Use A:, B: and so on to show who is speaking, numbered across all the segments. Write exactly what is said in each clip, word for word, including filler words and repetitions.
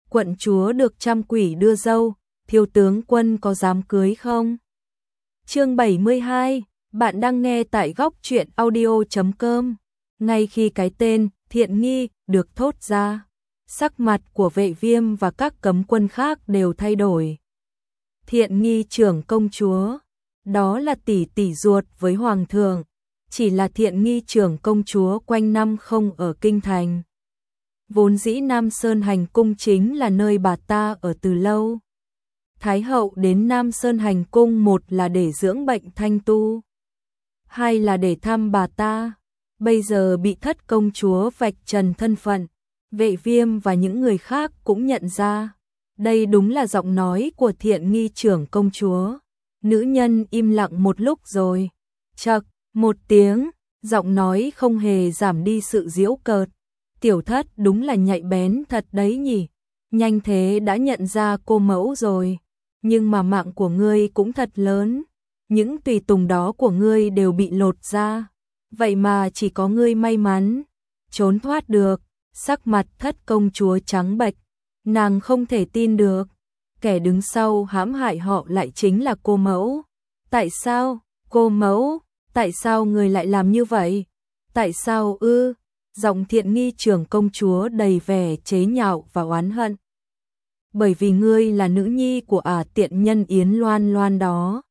A: quận chúa được trăm quỷ đưa dâu, thiếu tướng quân có dám cưới không? Chương bảy mươi hai, bạn đang nghe tại góc truyện audio chấm com. Ngay khi cái tên Thiện Nghi được thốt ra, sắc mặt của Vệ Viêm và các cấm quân khác đều thay đổi. Thiện Nghi trưởng công chúa, đó là tỷ tỷ ruột với hoàng thượng, chỉ là Thiện Nghi trưởng công chúa quanh năm không ở kinh thành. Vốn dĩ Nam Sơn Hành cung chính là nơi bà ta ở từ lâu. Thái hậu đến Nam Sơn Hành cung một là để dưỡng bệnh thanh tu, hai là để thăm bà ta. Bây giờ bị thất công chúa vạch trần thân phận, Vệ Viêm và những người khác cũng nhận ra, đây đúng là giọng nói của Thiện Nghi trưởng công chúa. Nữ nhân im lặng một lúc rồi, chậc, một tiếng, giọng nói không hề giảm đi sự giễu cợt. Tiểu thất đúng là nhạy bén thật đấy nhỉ, nhanh thế đã nhận ra cô mẫu rồi, nhưng mà mạng của ngươi cũng thật lớn, những tùy tùng đó của ngươi đều bị lột ra, vậy mà chỉ có ngươi may mắn trốn thoát được. Sắc mặt thất công chúa trắng bệch, nàng không thể tin được, kẻ đứng sau hãm hại họ lại chính là cô mẫu. Tại sao, cô mẫu, tại sao người lại làm như vậy? Tại sao ư? Giọng Thiện Nghi trưởng công chúa đầy vẻ chế nhạo và oán hận. Bởi vì ngươi là nữ nhi của ả tiện nhân Yến Loan Loan đó.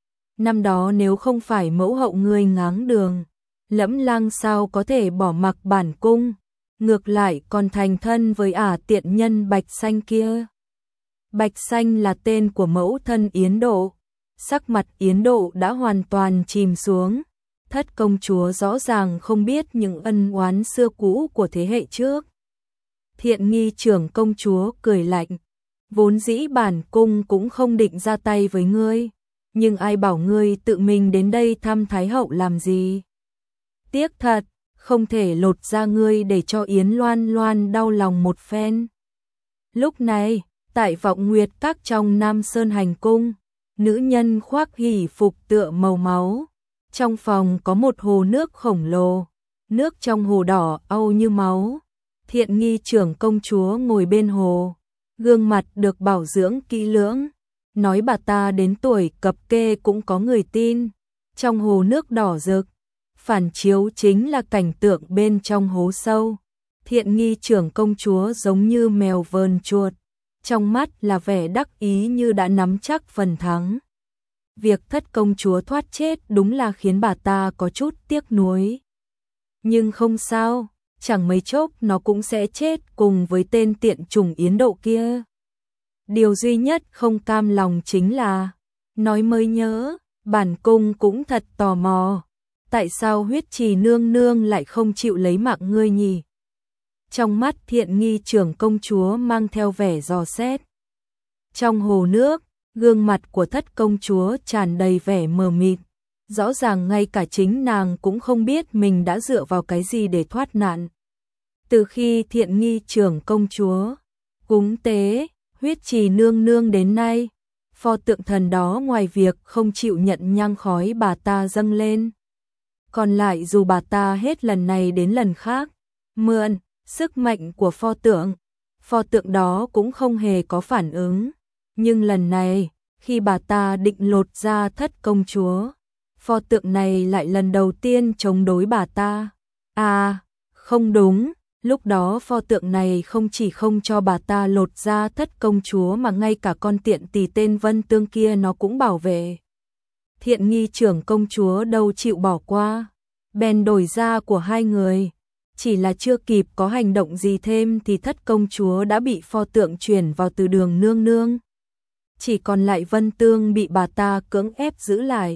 A: Năm đó nếu không phải mẫu hậu ngươi ngáng đường, Lẫm Lang sao có thể bỏ mặc bản cung, ngược lại còn thành thân với ả tiện nhân Bạch Xanh kia. Bạch Xanh là tên của mẫu thân Yến Độ. Sắc mặt Yến Độ đã hoàn toàn chìm xuống. Thất công chúa rõ ràng không biết những ân oán xưa cũ của thế hệ trước. Thiện Nghi trưởng công chúa cười lạnh, vốn dĩ bản cung cũng không định ra tay với ngươi, nhưng ai bảo ngươi tự mình đến đây thăm Thái hậu làm gì? Tiếc thật, không thể lột ra ngươi để cho Yến Loan Loan đau lòng một phen. Lúc này, tại Vọng Nguyệt Các trong Nam Sơn Hành cung, nữ nhân khoác hỷ phục tựa màu máu. Trong phòng có một hồ nước khổng lồ, nước trong hồ đỏ au như máu. Thiện Nghi trưởng công chúa ngồi bên hồ, gương mặt được bảo dưỡng kỹ lưỡng, nói bà ta đến tuổi cập kê cũng có người tin. Trong hồ nước đỏ rực, phản chiếu chính là cảnh tượng bên trong hố sâu. Thiện Nghi trưởng công chúa giống như mèo vờn chuột, trong mắt là vẻ đắc ý như đã nắm chắc phần thắng. Việc thất công chúa thoát chết đúng là khiến bà ta có chút tiếc nuối. Nhưng không sao, chẳng mấy chốc nó cũng sẽ chết cùng với tên tiện chủng Yến Độ kia. Điều duy nhất không cam lòng chính là, nói mới nhớ, bản cung cũng thật tò mò, tại sao Huyết Trì nương nương lại không chịu lấy mạng ngươi nhỉ? Trong mắt Thiện Nghi trưởng công chúa mang theo vẻ dò xét. Trong hồ nước, gương mặt của thất công chúa tràn đầy vẻ mờ mịt, rõ ràng ngay cả chính nàng cũng không biết mình đã dựa vào cái gì để thoát nạn. Từ khi Thiện Nghi trưởng công chúa cúng tế Huyết Trì nương nương đến nay, pho tượng thần đó ngoài việc không chịu nhận nhang khói bà ta dâng lên, còn lại dù bà ta hết lần này đến lần khác mượn sức mạnh của pho tượng, pho tượng đó cũng không hề có phản ứng. Nhưng lần này, khi bà ta định lột ra thất công chúa, pho tượng này lại lần đầu tiên chống đối bà ta. À, không đúng, lúc đó pho tượng này không chỉ không cho bà ta lột ra thất công chúa mà ngay cả con tiện tỳ tên Vân Tương kia nó cũng bảo vệ. Thiện Nghi trưởng công chúa đâu chịu bỏ qua, bèn đổi da của hai người. Chỉ là chưa kịp có hành động gì thêm thì thất công chúa đã bị pho tượng chuyển vào từ đường nương nương. Chỉ còn lại Vân Tương bị bà ta cưỡng ép giữ lại.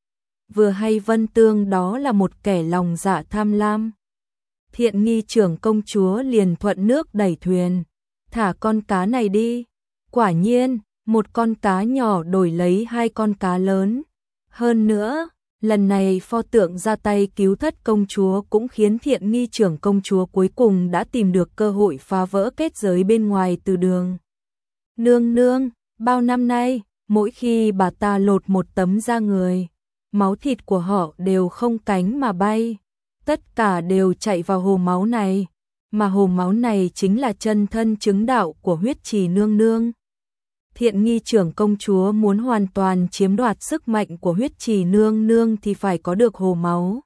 A: Vừa hay Vân Tương đó là một kẻ lòng dạ tham lam. Thiện Nghi trưởng công chúa liền thuận nước đẩy thuyền, thả con cá này đi. Quả nhiên, một con cá nhỏ đổi lấy hai con cá lớn. Hơn nữa, lần này pho tượng ra tay cứu thất công chúa cũng khiến Thiện Nghi trưởng công chúa cuối cùng đã tìm được cơ hội phá vỡ kết giới bên ngoài từ đường. Nương nương, bao năm nay, mỗi khi bà ta lột một tấm da người, máu thịt của họ đều không cánh mà bay, tất cả đều chạy vào hồ máu này, mà hồ máu này chính là chân thân chứng đạo của huyết trì nương nương. Thiện nghi trưởng công chúa muốn hoàn toàn chiếm đoạt sức mạnh của huyết trì nương nương thì phải có được hồ máu.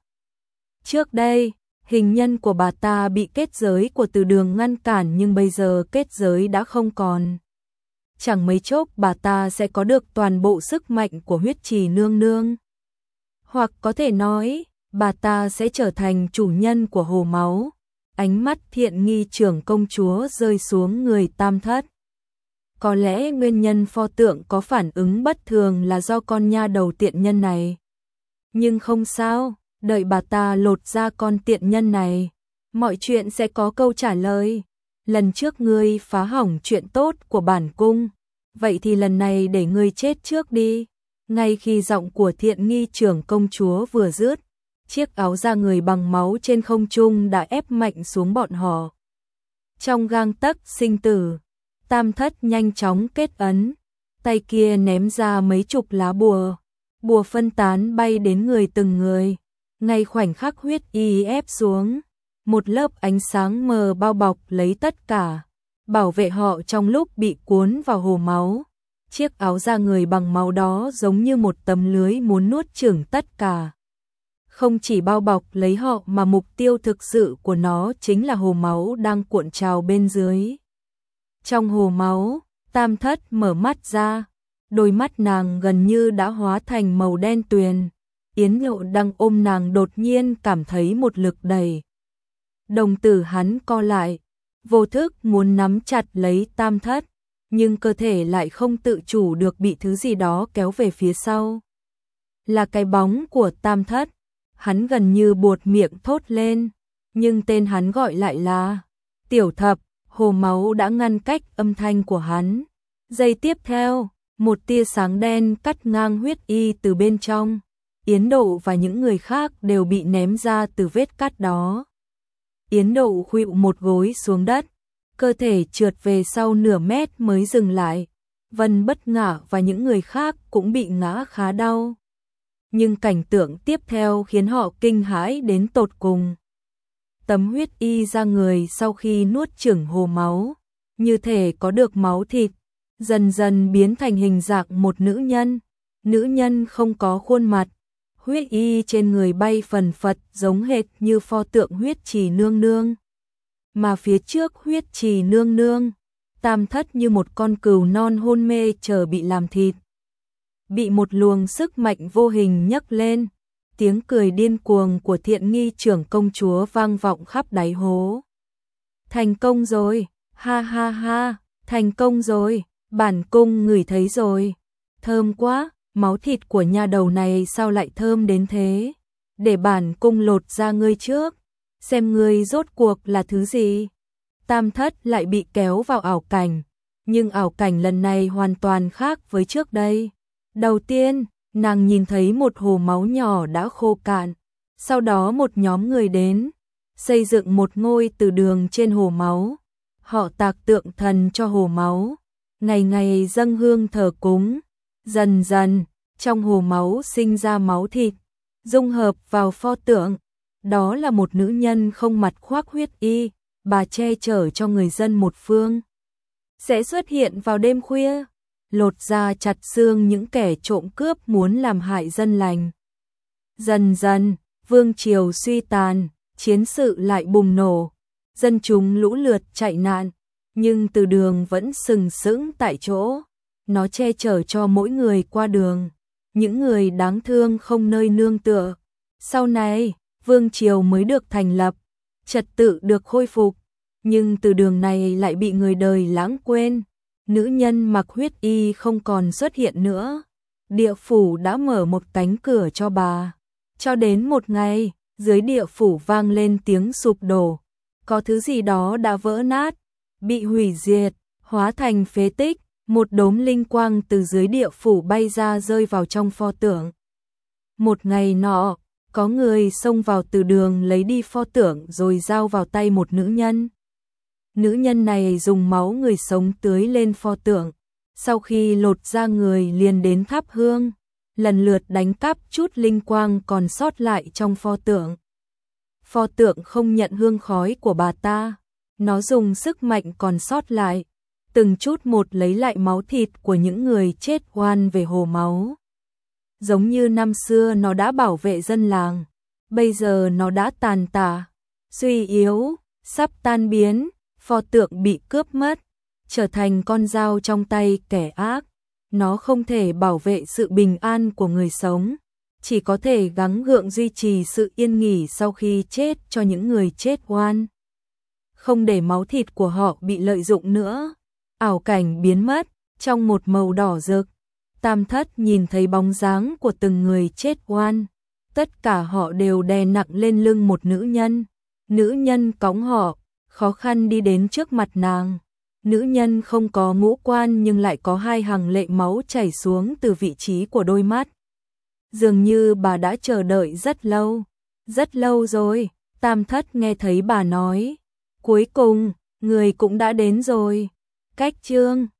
A: Trước đây, hình nhân của bà ta bị kết giới của Từ Đường ngăn cản, nhưng bây giờ kết giới đã không còn. Chẳng mấy chốc bà ta sẽ có được toàn bộ sức mạnh của huyết trì nương nương. Hoặc có thể nói, bà ta sẽ trở thành chủ nhân của hồ máu. Ánh mắt thiện nghi trưởng công chúa rơi xuống người Tam Thất. Có lẽ nguyên nhân pho tượng có phản ứng bất thường là do con nha đầu tiện nhân này. Nhưng không sao, đợi bà ta lột ra con tiện nhân này, mọi chuyện sẽ có câu trả lời. Lần trước ngươi phá hỏng chuyện tốt của bản cung, vậy thì lần này để ngươi chết trước đi. Ngay khi giọng của thiện nghi trưởng công chúa vừa dứt, chiếc áo da người bằng máu trên không trung đã ép mạnh xuống bọn họ. Trong gang tấc sinh tử, Tam Thất nhanh chóng kết ấn, tay kia ném ra mấy chục lá bùa, bùa phân tán bay đến người từng người. Ngay khoảnh khắc huyết y ép xuống, một lớp ánh sáng mờ bao bọc lấy tất cả, bảo vệ họ trong lúc bị cuốn vào hồ máu. Chiếc áo da người bằng máu đó giống như một tấm lưới muốn nuốt chửng tất cả. Không chỉ bao bọc lấy họ mà mục tiêu thực sự của nó chính là hồ máu đang cuộn trào bên dưới. Trong hồ máu, Tam Thất mở mắt ra, đôi mắt nàng gần như đã hóa thành màu đen tuyền. Yến Lộ đang ôm nàng đột nhiên cảm thấy một lực đẩy. Đồng tử hắn co lại, vô thức muốn nắm chặt lấy Tam Thất, nhưng cơ thể lại không tự chủ được bị thứ gì đó kéo về phía sau. Là cái bóng của Tam Thất, hắn gần như buột miệng thốt lên, nhưng tên hắn gọi lại là Tiểu Thập. Hồ máu đã ngăn cách âm thanh của hắn. Giây tiếp theo, một tia sáng đen cắt ngang huyết y từ bên trong. Yến Độ và những người khác đều bị ném ra từ vết cắt đó. Yến Độ khuỵu một gối xuống đất, cơ thể trượt về sau nửa mét mới dừng lại. Vân Bất Ngả và những người khác cũng bị ngã khá đau. Nhưng cảnh tượng tiếp theo khiến họ kinh hãi đến tột cùng. Tấm huyết y ra người sau khi nuốt chửng hồ máu, như thể có được máu thịt, dần dần biến thành hình dạng một nữ nhân. Nữ nhân không có khuôn mặt, huyết y trên người bay phần phật giống hệt như pho tượng huyết trì nương nương. Mà phía trước huyết trì nương nương, Tam Thất như một con cừu non hôn mê chờ bị làm thịt. Bị một luồng sức mạnh vô hình nhấc lên, tiếng cười điên cuồng của thiện nghi trưởng công chúa vang vọng khắp đáy hố. Thành công rồi, ha ha ha, thành công rồi, bản cung ngửi thấy rồi. Thơm quá, máu thịt của nha đầu này sao lại thơm đến thế? Để bản cung lột ra ngươi trước, xem ngươi rốt cuộc là thứ gì. Tam Thất lại bị kéo vào ảo cảnh, nhưng ảo cảnh lần này hoàn toàn khác với trước đây. Đầu tiên, nàng nhìn thấy một hồ máu nhỏ đã khô cạn, sau đó một nhóm người đến, xây dựng một ngôi từ đường trên hồ máu. Họ tạc tượng thần cho hồ máu, ngày ngày dâng hương thờ cúng. Dần dần, trong hồ máu sinh ra máu thịt, dung hợp vào pho tượng. Đó là một nữ nhân không mặt khoác huyết y, bà che chở cho người dân một phương. Sẽ xuất hiện vào đêm khuya, lột da chặt xương những kẻ trộm cướp muốn làm hại dân lành. Dần dần, vương triều suy tàn, chiến sự lại bùng nổ, dân chúng lũ lượt chạy nạn, nhưng Từ Đường vẫn sừng sững tại chỗ. Nó che chở cho mỗi người qua đường, những người đáng thương không nơi nương tựa. Sau này, vương triều mới được thành lập, trật tự được khôi phục, nhưng Từ Đường này lại bị người đời lãng quên. Nữ nhân mặc huyết y không còn xuất hiện nữa. Địa phủ đã mở một cánh cửa cho bà. Cho đến một ngày, dưới địa phủ vang lên tiếng sụp đổ. Có thứ gì đó đã vỡ nát, bị hủy diệt, hóa thành phế tích. Một đốm linh quang từ dưới địa phủ bay ra rơi vào trong pho tượng. Một ngày nọ, có người xông vào Từ Đường lấy đi pho tượng rồi giao vào tay một nữ nhân. Nữ nhân này dùng máu người sống tưới lên pho tượng, sau khi lột ra người liền đến thắp hương, lần lượt đánh cắp chút linh quang còn sót lại trong pho tượng. Pho tượng không nhận hương khói của bà ta, Nó dùng sức mạnh còn sót lại, từng chút một lấy lại máu thịt của những người chết oan về hồ máu. Giống như năm xưa nó đã bảo vệ dân làng, bây giờ nó đã tàn tạ, suy yếu, sắp tan biến, pho tượng bị cướp mất, trở thành con dao trong tay kẻ ác. Nó không thể bảo vệ sự bình an của người sống, chỉ có thể gắng gượng duy trì sự yên nghỉ sau khi chết cho những người chết oan. Không để máu thịt của họ bị lợi dụng nữa. Ảo cảnh biến mất, trong một màu đỏ rực. Tam Thất nhìn thấy bóng dáng của từng người chết oan. Tất cả họ đều đè nặng lên lưng một nữ nhân. Nữ nhân cõng họ, khó khăn đi đến trước mặt nàng. Nữ nhân không có ngũ quan nhưng lại có hai hàng lệ máu chảy xuống từ vị trí của đôi mắt. Dường như bà đã chờ đợi rất lâu, rất lâu rồi. Tam Thất nghe thấy bà nói, cuối cùng, người cũng đã đến rồi. Cách chương